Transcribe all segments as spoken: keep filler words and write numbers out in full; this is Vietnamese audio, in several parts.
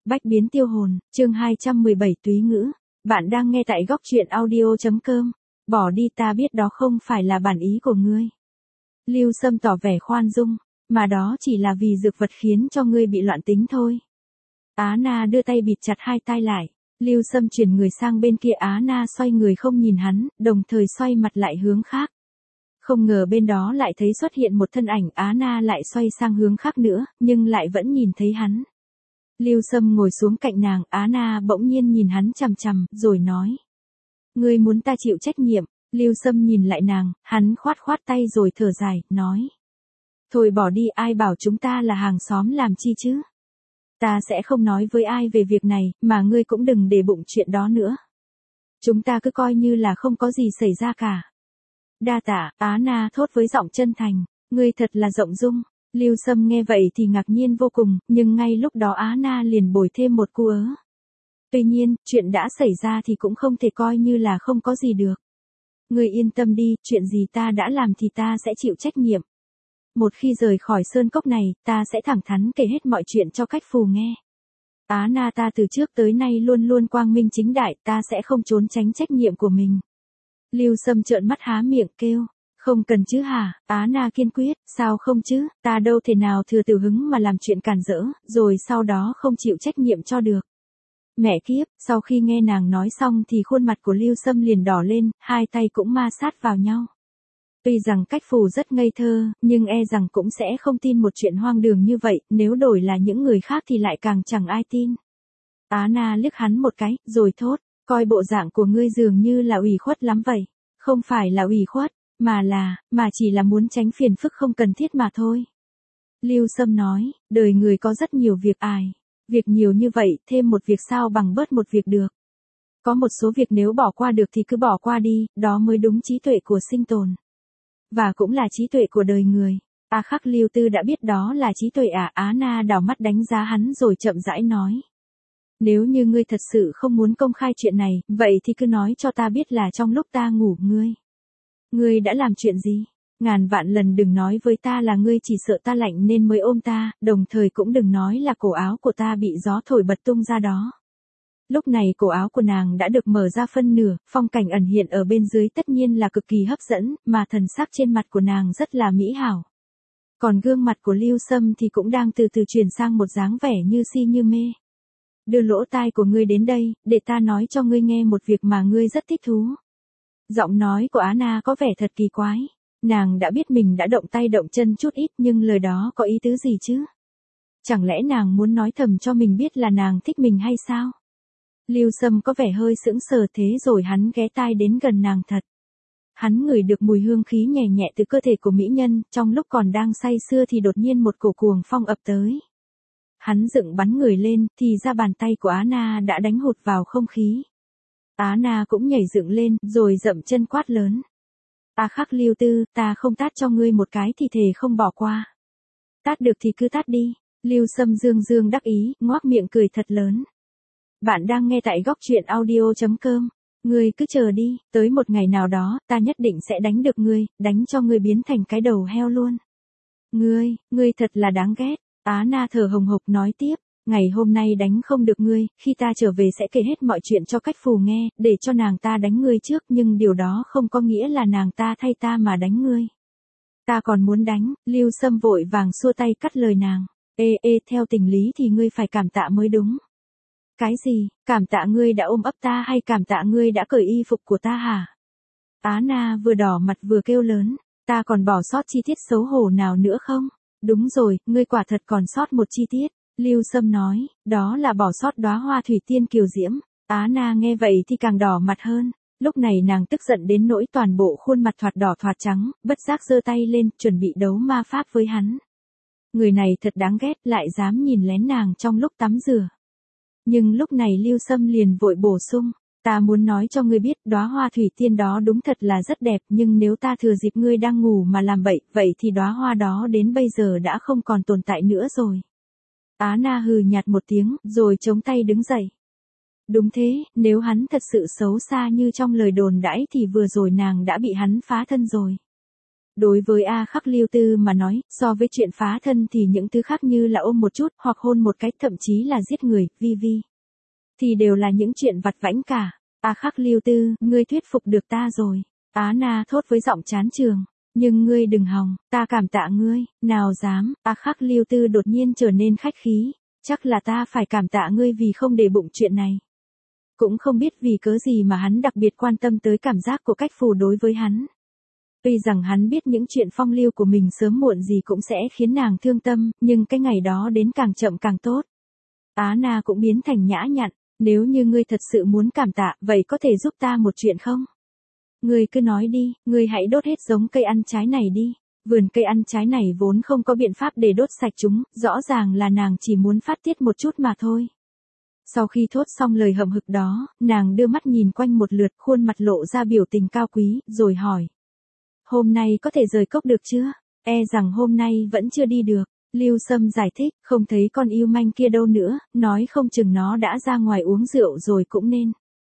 Bách biến tiêu hồn, chương hai trăm mười bảy túy ngữ. Bạn đang nghe tại góc truyện audio.com. Bỏ đi, ta biết đó không phải là bản ý của ngươi. Lưu Sâm tỏ vẻ khoan dung, mà đó chỉ là vì dược vật khiến cho ngươi bị loạn tính thôi. Á Na đưa tay bịt chặt hai tai lại. Lưu Sâm chuyển người sang bên kia, Á Na xoay người không nhìn hắn, đồng thời xoay mặt lại hướng khác. Không ngờ bên đó lại thấy xuất hiện một thân ảnh, Á Na lại xoay sang hướng khác nữa, nhưng lại vẫn nhìn thấy hắn. Lưu Sâm ngồi xuống cạnh nàng, Á Na bỗng nhiên nhìn hắn chằm chằm, rồi nói. Ngươi muốn ta chịu trách nhiệm. Lưu Sâm nhìn lại nàng, hắn khoát khoát tay rồi thở dài, nói. Thôi bỏ đi, ai bảo chúng ta là hàng xóm làm chi chứ. Ta sẽ không nói với ai về việc này, mà ngươi cũng đừng để bụng chuyện đó nữa. Chúng ta cứ coi như là không có gì xảy ra cả. Đa tạ, Á Na thốt với giọng chân thành, ngươi thật là rộng dung. Lưu Sâm nghe vậy thì ngạc nhiên vô cùng, nhưng ngay lúc đó Á Na liền bồi thêm một cú ớ. Tuy nhiên, chuyện đã xảy ra thì cũng không thể coi như là không có gì được. Ngươi yên tâm đi, chuyện gì ta đã làm thì ta sẽ chịu trách nhiệm. Một khi rời khỏi sơn cốc này, ta sẽ thẳng thắn kể hết mọi chuyện cho Cách Phù nghe. Á Na, ta từ trước tới nay luôn luôn quang minh chính đại, ta sẽ không trốn tránh trách nhiệm của mình. Lưu Sâm trợn mắt há miệng kêu. Không cần chứ hả? Á Na kiên quyết, sao không chứ, ta đâu thể nào thừa từ hứng mà làm chuyện cản rỡ, rồi sau đó không chịu trách nhiệm cho được. Mẹ kiếp, sau khi nghe nàng nói xong thì khuôn mặt của Lưu Sâm liền đỏ lên, hai tay cũng ma sát vào nhau. Tuy rằng Cách Phù rất ngây thơ, nhưng e rằng cũng sẽ không tin một chuyện hoang đường như vậy, nếu đổi là những người khác thì lại càng chẳng ai tin. Á Na liếc hắn một cái, rồi thốt, coi bộ dạng của ngươi dường như là ủy khuất lắm vậy. Không phải là ủy khuất, mà là, mà chỉ là muốn tránh phiền phức không cần thiết mà thôi. Lưu Sâm nói, đời người có rất nhiều việc ải. Việc nhiều như vậy, thêm một việc sao bằng bớt một việc được. Có một số việc nếu bỏ qua được thì cứ bỏ qua đi, đó mới đúng trí tuệ của sinh tồn. Và cũng là trí tuệ của đời người. A Khắc Lưu Tư đã biết đó là trí tuệ à? Á Na đảo mắt đánh giá hắn rồi chậm rãi nói. Nếu như ngươi thật sự không muốn công khai chuyện này, vậy thì cứ nói cho ta biết là trong lúc ta ngủ ngươi. Ngươi đã làm chuyện gì? Ngàn vạn lần đừng nói với ta là ngươi chỉ sợ ta lạnh nên mới ôm ta, đồng thời cũng đừng nói là cổ áo của ta bị gió thổi bật tung ra đó. Lúc này cổ áo của nàng đã được mở ra phân nửa, phong cảnh ẩn hiện ở bên dưới tất nhiên là cực kỳ hấp dẫn, mà thần sắc trên mặt của nàng rất là mỹ hảo. Còn gương mặt của Lưu Sâm thì cũng đang từ từ chuyển sang một dáng vẻ như si như mê. Đưa lỗ tai của ngươi đến đây, để ta nói cho ngươi nghe một việc mà ngươi rất thích thú. Giọng nói của Á Na có vẻ thật kỳ quái. Nàng đã biết mình đã động tay động chân chút ít, nhưng lời đó có ý tứ gì chứ? Chẳng lẽ nàng muốn nói thầm cho mình biết là nàng thích mình hay sao? Lưu Sâm có vẻ hơi sững sờ, thế rồi hắn ghé tai đến gần nàng thật. Hắn ngửi được mùi hương khí nhẹ nhẹ từ cơ thể của mỹ nhân, trong lúc còn đang say sưa thì đột nhiên một cổ cuồng phong ập tới. Hắn dựng bắn người lên, thì ra bàn tay của Á Na đã đánh hụt vào không khí. Á Na cũng nhảy dựng lên, rồi dậm chân quát lớn. A Khắc Lưu Tư, ta không tát cho ngươi một cái thì thề không bỏ qua. Tát được thì cứ tát đi. Lưu Sâm dương dương đắc ý, ngoác miệng cười thật lớn. Bạn đang nghe tại góc truyện audio.com. Ngươi cứ chờ đi, tới một ngày nào đó, ta nhất định sẽ đánh được ngươi, đánh cho ngươi biến thành cái đầu heo luôn. Ngươi, ngươi thật là đáng ghét. Á Na thở hồng hộc nói tiếp. Ngày hôm nay đánh không được ngươi, khi ta trở về sẽ kể hết mọi chuyện cho Cách Phù nghe, để cho nàng ta đánh ngươi trước, nhưng điều đó không có nghĩa là nàng ta thay ta mà đánh ngươi. Ta còn muốn đánh. Lưu Sâm vội vàng xua tay cắt lời nàng. Ê ê, theo tình lý thì ngươi phải cảm tạ mới đúng. Cái gì? Cảm tạ ngươi đã ôm ấp ta hay cảm tạ ngươi đã cởi y phục của ta hả? Á Na vừa đỏ mặt vừa kêu lớn. Ta còn bỏ sót chi tiết xấu hổ nào nữa không? Đúng rồi, ngươi quả thật còn sót một chi tiết. Lưu Sâm nói, đó là bỏ sót đóa hoa thủy tiên kiều diễm. Á Na nghe vậy thì càng đỏ mặt hơn. Lúc này nàng tức giận đến nỗi toàn bộ khuôn mặt thoạt đỏ thoạt trắng, bất giác giơ tay lên, chuẩn bị đấu ma pháp với hắn. Người này thật đáng ghét, lại dám nhìn lén nàng trong lúc tắm rửa. Nhưng lúc này Lưu Sâm liền vội bổ sung, ta muốn nói cho ngươi biết, đóa hoa thủy tiên đó đúng thật là rất đẹp, nhưng nếu ta thừa dịp ngươi đang ngủ mà làm bậy, vậy thì đóa hoa đó đến bây giờ đã không còn tồn tại nữa rồi. Á Na hừ nhạt một tiếng, rồi chống tay đứng dậy. Đúng thế, nếu hắn thật sự xấu xa như trong lời đồn đãi thì vừa rồi nàng đã bị hắn phá thân rồi. Đối với A Khắc Lưu Tư mà nói, so với chuyện phá thân thì những thứ khác như là ôm một chút hoặc hôn một cái, thậm chí là giết người, vi vi, thì đều là những chuyện vặt vãnh cả. A Khắc Lưu Tư, ngươi thuyết phục được ta rồi. Á Na thốt với giọng chán chường. Nhưng ngươi đừng hòng, ta cảm tạ ngươi. Nào dám. A Khắc Lưu Tư đột nhiên trở nên khách khí. Chắc là ta phải cảm tạ ngươi vì không để bụng chuyện này. Cũng không biết vì cớ gì mà hắn đặc biệt quan tâm tới cảm giác của Cách Phù đối với hắn. Tuy rằng hắn biết những chuyện phong lưu của mình sớm muộn gì cũng sẽ khiến nàng thương tâm, nhưng cái ngày đó đến càng chậm càng tốt. Á Na cũng biến thành nhã nhặn. Nếu như ngươi thật sự muốn cảm tạ, vậy có thể giúp ta một chuyện không? Ngươi cứ nói đi, ngươi hãy đốt hết giống cây ăn trái này đi. Vườn cây ăn trái này vốn không có biện pháp để đốt sạch chúng, rõ ràng là nàng chỉ muốn phát tiết một chút mà thôi. Sau khi thốt xong lời hậm hực đó, nàng đưa mắt nhìn quanh một lượt, khuôn mặt lộ ra biểu tình cao quý, rồi hỏi. Hôm nay có thể rời cốc được chưa? E rằng hôm nay vẫn chưa đi được. Lưu Sâm giải thích, không thấy con yêu manh kia đâu nữa, nói không chừng nó đã ra ngoài uống rượu rồi cũng nên.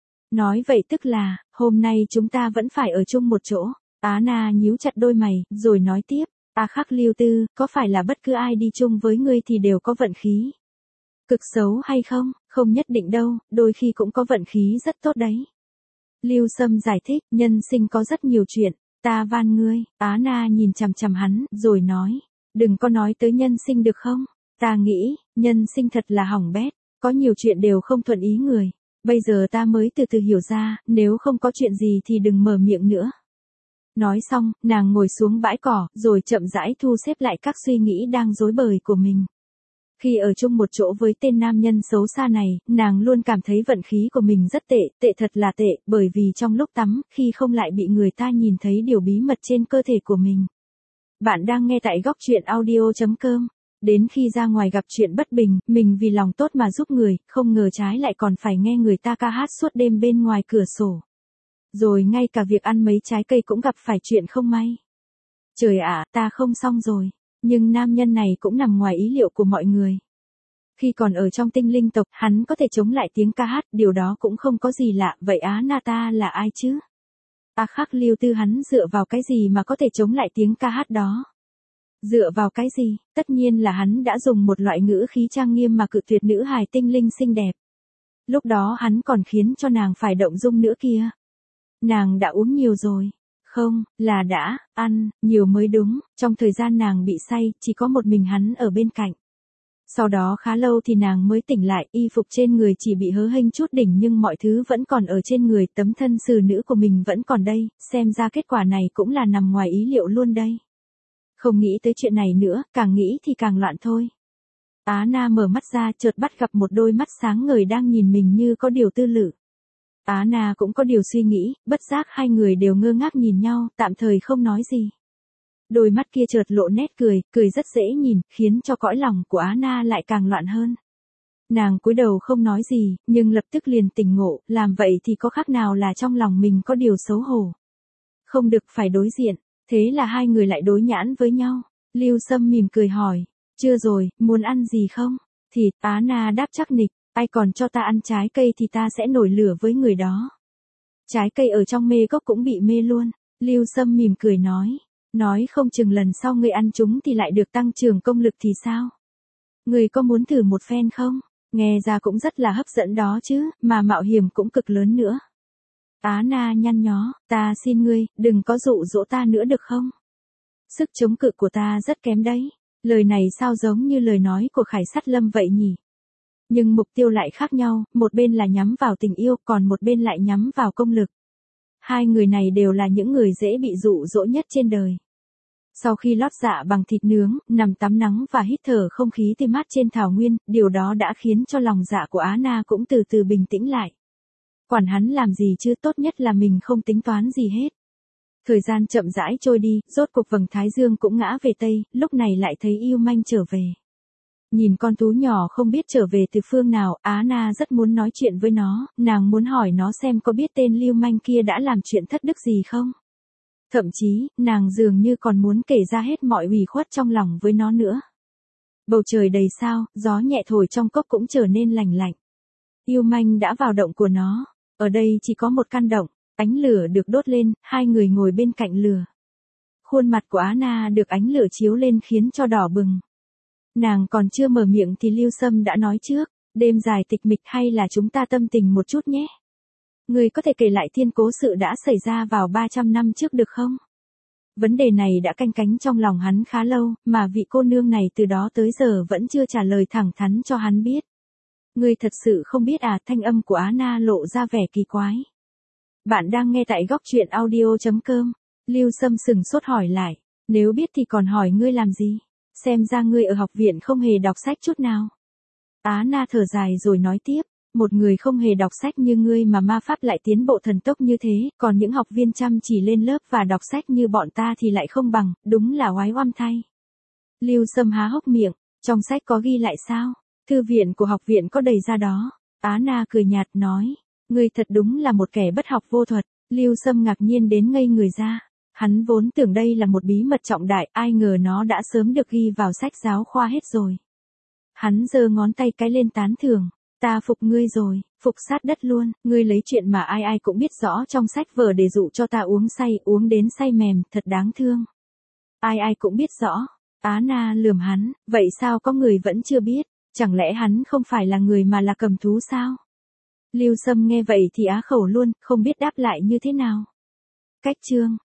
Nói vậy tức là, hôm nay chúng ta vẫn phải ở chung một chỗ. Á Na nhíu chặt đôi mày, rồi nói tiếp, A Khắc Lưu Tư, có phải là bất cứ ai đi chung với ngươi thì đều có vận khí? Cực xấu hay không? Không nhất định đâu, đôi khi cũng có vận khí rất tốt đấy. Lưu Sâm giải thích, nhân sinh có rất nhiều chuyện, ta van ngươi. Á Na nhìn chằm chằm hắn, rồi nói. Đừng có nói tới nhân sinh được không? Ta nghĩ, nhân sinh thật là hỏng bét, có nhiều chuyện đều không thuận ý người. Bây giờ ta mới từ từ hiểu ra, nếu không có chuyện gì thì đừng mở miệng nữa. Nói xong, nàng ngồi xuống bãi cỏ, rồi chậm rãi thu xếp lại các suy nghĩ đang rối bời của mình. Khi ở chung một chỗ với tên nam nhân xấu xa này, nàng luôn cảm thấy vận khí của mình rất tệ, tệ thật là tệ, bởi vì trong lúc tắm, khi không lại bị người ta nhìn thấy điều bí mật trên cơ thể của mình. Bạn đang nghe tại góc truyện audio chấm com. Đến khi ra ngoài gặp chuyện bất bình, mình vì lòng tốt mà giúp người, không ngờ trái lại còn phải nghe người ta ca hát suốt đêm bên ngoài cửa sổ. Rồi ngay cả việc ăn mấy trái cây cũng gặp phải chuyện không may. Trời ạ, ta không xong rồi. Nhưng nam nhân này cũng nằm ngoài ý liệu của mọi người. Khi còn ở trong tinh linh tộc, hắn có thể chống lại tiếng ca hát, điều đó cũng không có gì lạ, vậy Á Na ta là ai chứ? A Khắc Lưu Tư hắn dựa vào cái gì mà có thể chống lại tiếng ca hát đó? Dựa vào cái gì? Tất nhiên là hắn đã dùng một loại ngữ khí trang nghiêm mà cự tuyệt nữ hài tinh linh xinh đẹp. Lúc đó hắn còn khiến cho nàng phải động dung nữa kia. Nàng đã uống nhiều rồi. Không, là đã, ăn, nhiều mới đúng, trong thời gian nàng bị say, chỉ có một mình hắn ở bên cạnh. Sau đó khá lâu thì nàng mới tỉnh lại, y phục trên người chỉ bị hớ hênh chút đỉnh nhưng mọi thứ vẫn còn ở trên người, tấm thân xử nữ của mình vẫn còn đây, xem ra kết quả này cũng là nằm ngoài ý liệu luôn đây. Không nghĩ tới chuyện này nữa, càng nghĩ thì càng loạn thôi. Á Na mở mắt ra chợt bắt gặp một đôi mắt sáng ngời đang nhìn mình như có điều tư lự. Á Na cũng có điều suy nghĩ, bất giác hai người đều ngơ ngác nhìn nhau, tạm thời không nói gì. Đôi mắt kia chợt lộ nét cười, cười rất dễ nhìn, khiến cho cõi lòng của Á Na lại càng loạn hơn. Nàng cúi đầu không nói gì, nhưng lập tức liền tỉnh ngộ, làm vậy thì có khác nào là trong lòng mình có điều xấu hổ. Không được phải đối diện, thế là hai người lại đối nhãn với nhau. Lưu Sâm mỉm cười hỏi, chưa rồi, muốn ăn gì không? Thịt. Á Na đáp chắc nịch, ai còn cho ta ăn trái cây thì ta sẽ nổi lửa với người đó. Trái cây ở trong mê cốc cũng bị mê luôn. Lưu Sâm mỉm cười nói. Nói không chừng lần sau ngươi ăn chúng thì lại được tăng trưởng công lực thì sao? Ngươi có muốn thử một phen không? Nghe ra cũng rất là hấp dẫn đó chứ, mà mạo hiểm cũng cực lớn nữa. Á Na nhăn nhó, ta xin ngươi, đừng có dụ dỗ ta nữa được không? Sức chống cự của ta rất kém đấy. Lời này sao giống như lời nói của Khải Sát Lâm vậy nhỉ? Nhưng mục tiêu lại khác nhau, một bên là nhắm vào tình yêu, còn một bên lại nhắm vào công lực. Hai người này đều là những người dễ bị dụ dỗ nhất trên đời. Sau khi lót dạ bằng thịt nướng, nằm tắm nắng và hít thở không khí tươi mát trên thảo nguyên, điều đó đã khiến cho lòng dạ của Á Na cũng từ từ bình tĩnh lại. Quản hắn làm gì chứ, tốt nhất là mình không tính toán gì hết. Thời gian chậm rãi trôi đi, rốt cuộc vầng thái dương cũng ngã về tây, lúc này lại thấy yêu manh trở về. Nhìn con thú nhỏ không biết trở về từ phương nào, Á Na rất muốn nói chuyện với nó, nàng muốn hỏi nó xem có biết tên lưu manh kia đã làm chuyện thất đức gì không. Thậm chí, nàng dường như còn muốn kể ra hết mọi ủy khuất trong lòng với nó nữa. Bầu trời đầy sao, gió nhẹ thổi trong cốc cũng trở nên lành lạnh. Yêu manh đã vào động của nó, ở đây chỉ có một căn động, ánh lửa được đốt lên, hai người ngồi bên cạnh lửa. Khuôn mặt của Anna được ánh lửa chiếu lên khiến cho đỏ bừng. Nàng còn chưa mở miệng thì Lưu Sâm đã nói trước, đêm dài tịch mịch hay là chúng ta tâm tình một chút nhé. Ngươi có thể kể lại thiên cố sự đã xảy ra vào ba trăm năm trước được không? Vấn đề này đã canh cánh trong lòng hắn khá lâu, mà vị cô nương này từ đó tới giờ vẫn chưa trả lời thẳng thắn cho hắn biết. Ngươi thật sự không biết à? Thanh âm của Anna lộ ra vẻ kỳ quái. Bạn đang nghe tại góc truyện audio chấm com. Lưu Sâm sừng sốt hỏi lại, nếu biết thì còn hỏi ngươi làm gì? Xem ra ngươi ở học viện không hề đọc sách chút nào. Anna thở dài rồi nói tiếp, một người không hề đọc sách như ngươi mà ma pháp lại tiến bộ thần tốc như thế, còn những học viên chăm chỉ lên lớp và đọc sách như bọn ta thì lại không bằng, đúng là oái oăm thay. Lưu Sâm há hốc miệng, trong sách có ghi lại sao? Thư viện của học viện có đầy ra đó. Anna cười nhạt nói, ngươi thật đúng là một kẻ bất học vô thuật. Lưu Sâm ngạc nhiên đến ngây người ra. Hắn vốn tưởng đây là một bí mật trọng đại, ai ngờ nó đã sớm được ghi vào sách giáo khoa hết rồi. Hắn giơ ngón tay cái lên tán thưởng, ta phục ngươi rồi, phục sát đất luôn, ngươi lấy chuyện mà ai ai cũng biết rõ trong sách vở để dụ cho ta uống say, uống đến say mềm, thật đáng thương. Ai ai cũng biết rõ. Anna lườm hắn, vậy sao có người vẫn chưa biết, chẳng lẽ hắn không phải là người mà là cầm thú sao? Lưu Sâm nghe vậy thì á khẩu luôn, không biết đáp lại như thế nào. Cách chương